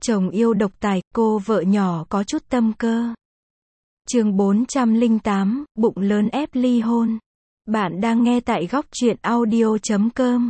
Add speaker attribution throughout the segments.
Speaker 1: Chồng yêu độc tài, cô vợ nhỏ có chút tâm cơ. Chương 408, bụng lớn ép ly hôn. Bạn đang nghe tại góc truyện audio.com.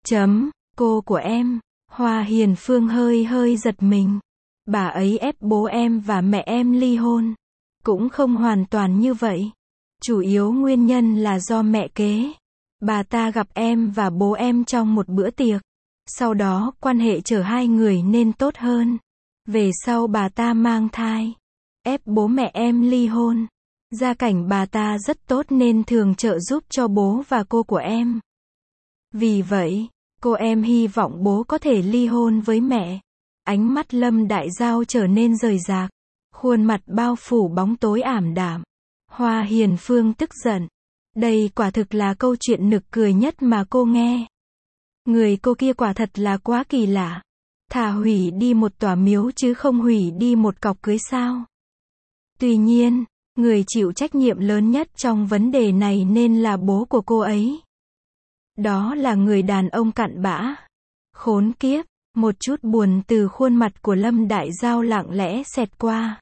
Speaker 1: Cô của em, Hoa Hiền Phương hơi giật mình. Bà ấy ép bố em và mẹ em ly hôn. Cũng không hoàn toàn như vậy. Chủ yếu nguyên nhân là do mẹ kế. Bà ta gặp em và bố em trong một bữa tiệc. Sau đó, quan hệ giữa hai người nên tốt hơn. Về sau bà ta mang thai. Ép bố mẹ em ly hôn. Gia cảnh bà ta rất tốt nên thường trợ giúp cho bố và cô của em. Vì vậy, cô em hy vọng bố có thể ly hôn với mẹ. Ánh mắt Lâm Đại Giao trở nên rời rạc. Khuôn mặt bao phủ bóng tối ảm đạm. Hoa Hiền Phương tức giận. Đây quả thực là câu chuyện nực cười nhất mà cô nghe. Người cô kia quả thật là quá kỳ lạ. Thà hủy đi một tòa miếu chứ không hủy đi một cọc cưới sao. Tuy nhiên, người chịu trách nhiệm lớn nhất trong vấn đề này nên là bố của cô ấy. Đó là người đàn ông cặn bã. Khốn kiếp, một chút buồn từ khuôn mặt của Lâm Đại Giao lặng lẽ xẹt qua.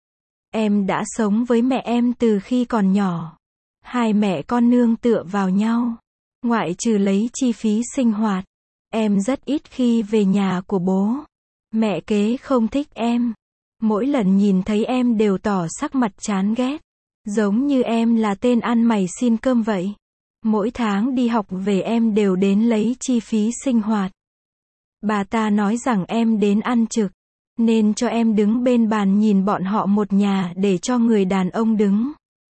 Speaker 1: Em đã sống với mẹ em từ khi còn nhỏ. Hai mẹ con nương tựa vào nhau. Ngoại trừ lấy chi phí sinh hoạt, em rất ít khi về nhà của bố. Mẹ kế không thích em. Mỗi lần nhìn thấy em đều tỏ sắc mặt chán ghét. Giống như em là tên ăn mày xin cơm vậy. Mỗi tháng đi học về em đều đến lấy chi phí sinh hoạt. Bà ta nói rằng em đến ăn trực, nên cho em đứng bên bàn nhìn bọn họ một nhà để cho người đàn ông đứng.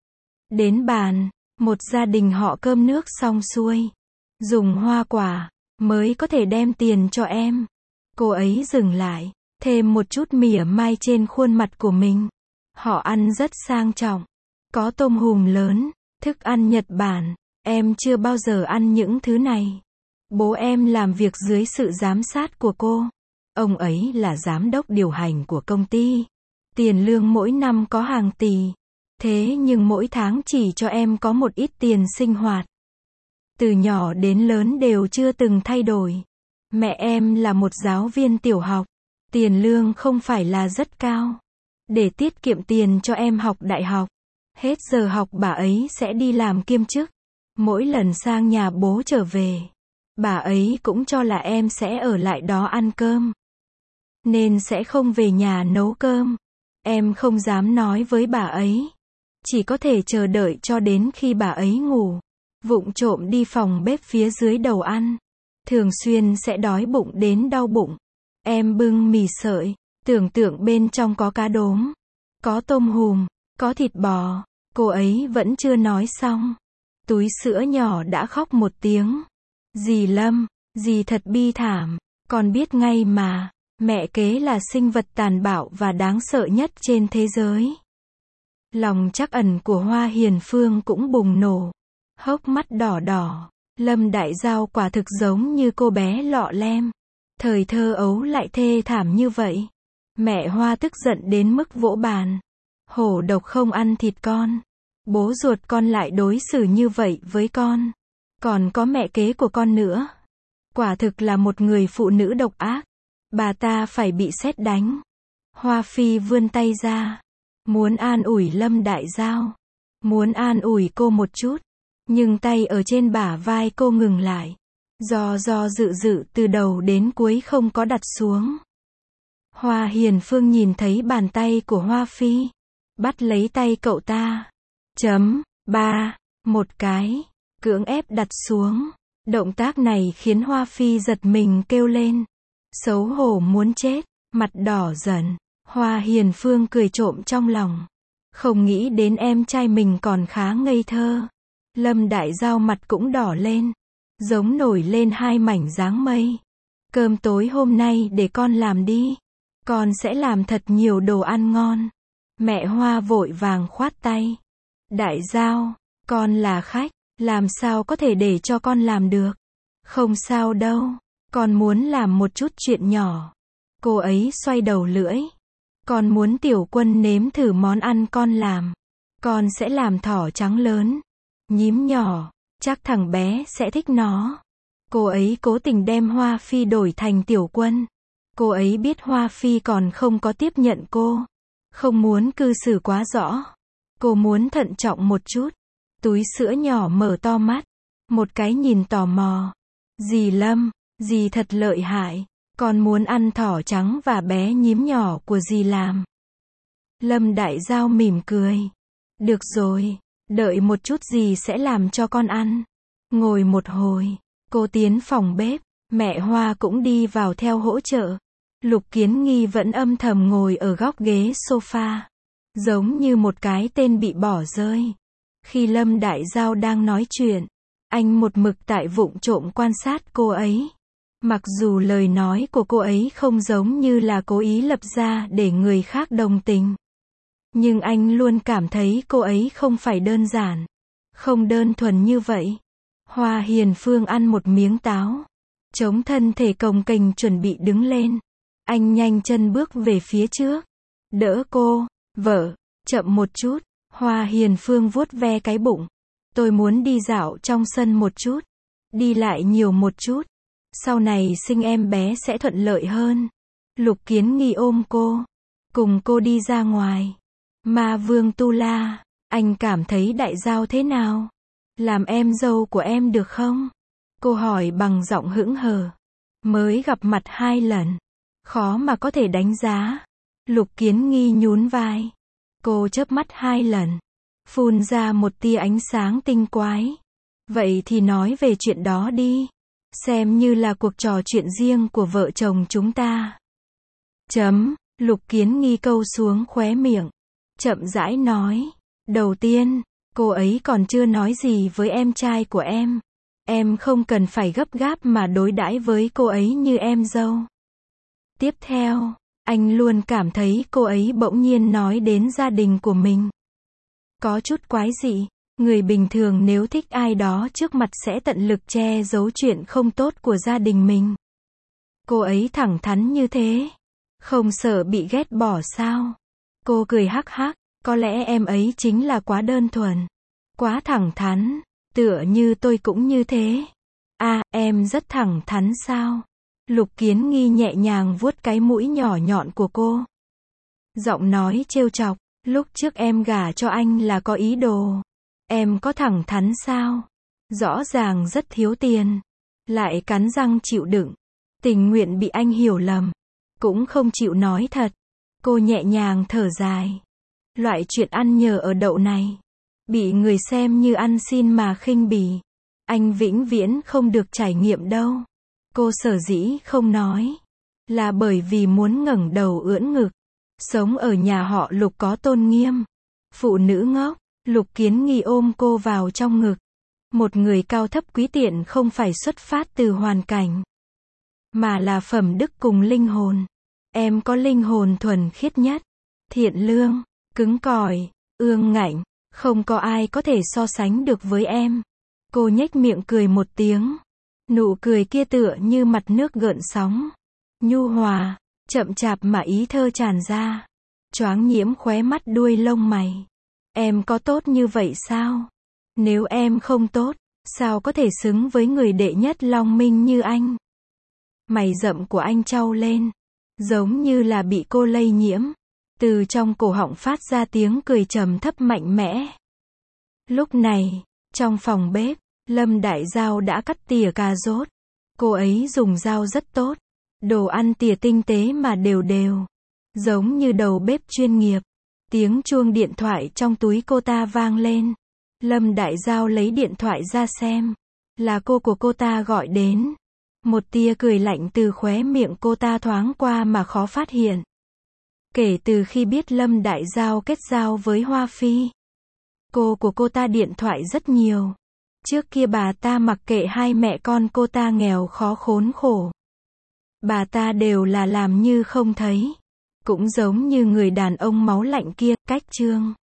Speaker 1: Đến bàn, một gia đình họ cơm nước xong xuôi. Dùng hoa quả, mới có thể đem tiền cho em. Cô ấy dừng lại, thêm một chút mỉa mai trên khuôn mặt của mình. Họ ăn rất sang trọng. Có tôm hùm lớn, thức ăn Nhật Bản. Em chưa bao giờ ăn những thứ này. Bố em làm việc dưới sự giám sát của cô. Ông ấy là giám đốc điều hành của công ty. Tiền lương mỗi năm có hàng tỷ. Thế nhưng mỗi tháng chỉ cho em có một ít tiền sinh hoạt. Từ nhỏ đến lớn đều chưa từng thay đổi. Mẹ em là một giáo viên tiểu học. Tiền lương không phải là rất cao. Để tiết kiệm tiền cho em học đại học. Hết giờ học bà ấy sẽ đi làm kiêm chức. Mỗi lần sang nhà bố trở về, bà ấy cũng cho là em sẽ ở lại đó ăn cơm. Nên sẽ không về nhà nấu cơm. Em không dám nói với bà ấy. Chỉ có thể chờ đợi cho đến khi bà ấy ngủ. Vụng trộm đi phòng bếp phía dưới đầu ăn. Thường xuyên sẽ đói bụng đến đau bụng. Em bưng mì sợi, tưởng tượng bên trong có cá đốm, có tôm hùm, có thịt bò. Cô ấy vẫn chưa nói xong. Túi sữa nhỏ đã khóc một tiếng. Dì Lâm, dì thật bi thảm. Con biết ngay mà, mẹ kế là sinh vật tàn bạo và đáng sợ nhất trên thế giới. Lòng trắc ẩn của Hoa Hiền Phương cũng bùng nổ. Hốc mắt đỏ đỏ. Lâm Đại Giao quả thực giống như cô bé lọ lem. Thời thơ ấu lại thê thảm như vậy. Mẹ Hoa tức giận đến mức vỗ bàn. Hổ độc không ăn thịt con. Bố ruột con lại đối xử như vậy với con. Còn có mẹ kế của con nữa. Quả thực là một người phụ nữ độc ác. Bà ta phải bị sét đánh. Hoa Phi vươn tay ra. Muốn an ủi Lâm Đại Giao. Muốn an ủi cô một chút. Nhưng tay ở trên bả vai cô ngừng lại. Do dự từ đầu đến cuối không có đặt xuống. Hoa Hiền Phương nhìn thấy bàn tay của Hoa Phi. Bắt lấy tay cậu ta. Một cái. Cưỡng ép đặt xuống. Động tác này khiến Hoa Phi giật mình kêu lên. Xấu hổ muốn chết. Mặt đỏ dần. Hoa Hiền Phương cười trộm trong lòng. Không nghĩ đến em trai mình còn khá ngây thơ. Lâm Đại Giao mặt cũng đỏ lên. Giống nổi lên hai mảnh dáng mây. Cơm tối hôm nay để con làm đi. Con sẽ làm thật nhiều đồ ăn ngon. Mẹ Hoa vội vàng khoát tay. Đại Giao, con là khách. Làm sao có thể để cho con làm được. Không sao đâu. Con muốn làm một chút chuyện nhỏ. Cô ấy xoay đầu lưỡi. Con muốn Tiểu Quân nếm thử món ăn con làm. Con sẽ làm thỏ trắng lớn. Nhím nhỏ. Chắc thằng bé sẽ thích nó. Cô ấy cố tình đem Hoa Phi đổi thành Tiểu Quân. Cô ấy biết Hoa Phi còn không có tiếp nhận cô. Không muốn cư xử quá rõ. Cô muốn thận trọng một chút. Túi sữa nhỏ mở to mắt. Một cái nhìn tò mò. Dì Lâm, dì thật lợi hại. Con muốn ăn thỏ trắng và bé nhím nhỏ của dì làm. Lâm Đại Dao mỉm cười. Được rồi, đợi một chút dì sẽ làm cho con ăn. Ngồi một hồi, cô tiến phòng bếp, mẹ Hoa cũng đi vào theo hỗ trợ. Lục Kiến Nghi vẫn âm thầm ngồi ở góc ghế sofa, giống như một cái tên bị bỏ rơi. Khi Lâm Đại Dao đang nói chuyện, anh một mực tại vụng trộm quan sát cô ấy. Mặc dù lời nói của cô ấy không giống như là cố ý lập ra để người khác đồng tình, nhưng anh luôn cảm thấy cô ấy không phải đơn giản, không đơn thuần như vậy. Hoa Hiền Phương ăn một miếng táo, chống thân thể cồng kềnh chuẩn bị đứng lên. Anh nhanh chân bước về phía trước, đỡ cô. Vợ, chậm một chút. Hoa Hiền Phương vuốt ve cái bụng. Tôi muốn đi dạo trong sân một chút, đi lại nhiều một chút. Sau này sinh em bé sẽ thuận lợi hơn. Lục Kiến Nghi ôm cô, cùng cô đi ra ngoài. Ma Vương Tu La, anh cảm thấy Đại Dao thế nào? Làm em dâu của em được không? Cô hỏi bằng giọng hững hờ. Mới gặp mặt 2 lần, khó mà có thể đánh giá. Lục Kiến Nghi nhún vai. Cô chớp mắt 2 lần, phun ra một tia ánh sáng tinh quái. Vậy thì nói về chuyện đó đi. Xem như là cuộc trò chuyện riêng của vợ chồng chúng ta. Lục Kiến Nghi câu xuống khóe miệng, chậm rãi nói. Đầu tiên, cô ấy còn chưa nói gì với em trai của em. Em không cần phải gấp gáp mà đối đãi với cô ấy như em dâu. Tiếp theo, anh luôn cảm thấy cô ấy bỗng nhiên nói đến gia đình của mình. Có chút quái dị. Người bình thường nếu thích ai đó trước mặt sẽ tận lực che giấu chuyện không tốt của gia đình mình. Cô ấy thẳng thắn như thế. Không sợ bị ghét bỏ sao? Cô cười hắc hắc. Có lẽ em ấy chính là quá đơn thuần, quá thẳng thắn. Tựa như tôi cũng như thế. À, em rất thẳng thắn sao? Lục Kiến Nghi nhẹ nhàng vuốt cái mũi nhỏ nhọn của cô. Giọng nói trêu chọc. Lúc trước em gả cho anh là có ý đồ. Em có thẳng thắn sao? Rõ ràng rất thiếu tiền, lại cắn răng chịu đựng, tình nguyện bị anh hiểu lầm, cũng không chịu nói thật. Cô nhẹ nhàng thở dài. Loại chuyện ăn nhờ ở đậu này, bị người xem như ăn xin mà khinh bỉ, anh vĩnh viễn không được trải nghiệm đâu. Cô sở dĩ không nói, là bởi vì muốn ngẩng đầu ưỡn ngực. Sống ở nhà họ Lục có tôn nghiêm. Phụ nữ ngốc. Lục Kiến Nghi ôm cô vào trong ngực. Một người cao thấp quý tiện không phải xuất phát từ hoàn cảnh, mà là phẩm đức cùng linh hồn. Em có linh hồn thuần khiết nhất, thiện lương, cứng cỏi, ương ngạnh, không có ai có thể so sánh được với em. Cô nhếch miệng cười một tiếng. Nụ cười kia tựa như mặt nước gợn sóng, nhu hòa, chậm chạp mà ý thơ tràn ra, choáng nhiễm khóe mắt đuôi lông mày. Em có tốt như vậy sao? Nếu em không tốt, sao có thể xứng với người đệ nhất Long Minh như anh? Mày rậm của anh chau lên, giống như là bị cô lây nhiễm. Từ trong cổ họng phát ra tiếng cười trầm thấp mạnh mẽ. Lúc này, trong phòng bếp, Lâm Đại Dao đã cắt tỉa cà rốt. Cô ấy dùng dao rất tốt. Đồ ăn tỉa tinh tế mà đều đều, giống như đầu bếp chuyên nghiệp. Tiếng chuông điện thoại trong túi cô ta vang lên. Lâm Đại Dao lấy điện thoại ra xem. Là cô của cô ta gọi đến. Một tia cười lạnh từ khóe miệng cô ta thoáng qua mà khó phát hiện. Kể từ khi biết Lâm Đại Dao kết giao với Hoa Phi, cô của cô ta điện thoại rất nhiều. Trước kia bà ta mặc kệ hai mẹ con cô ta nghèo khó khốn khổ, bà ta đều là làm như không thấy. Cũng giống như người đàn ông máu lạnh kia, Cách Trương.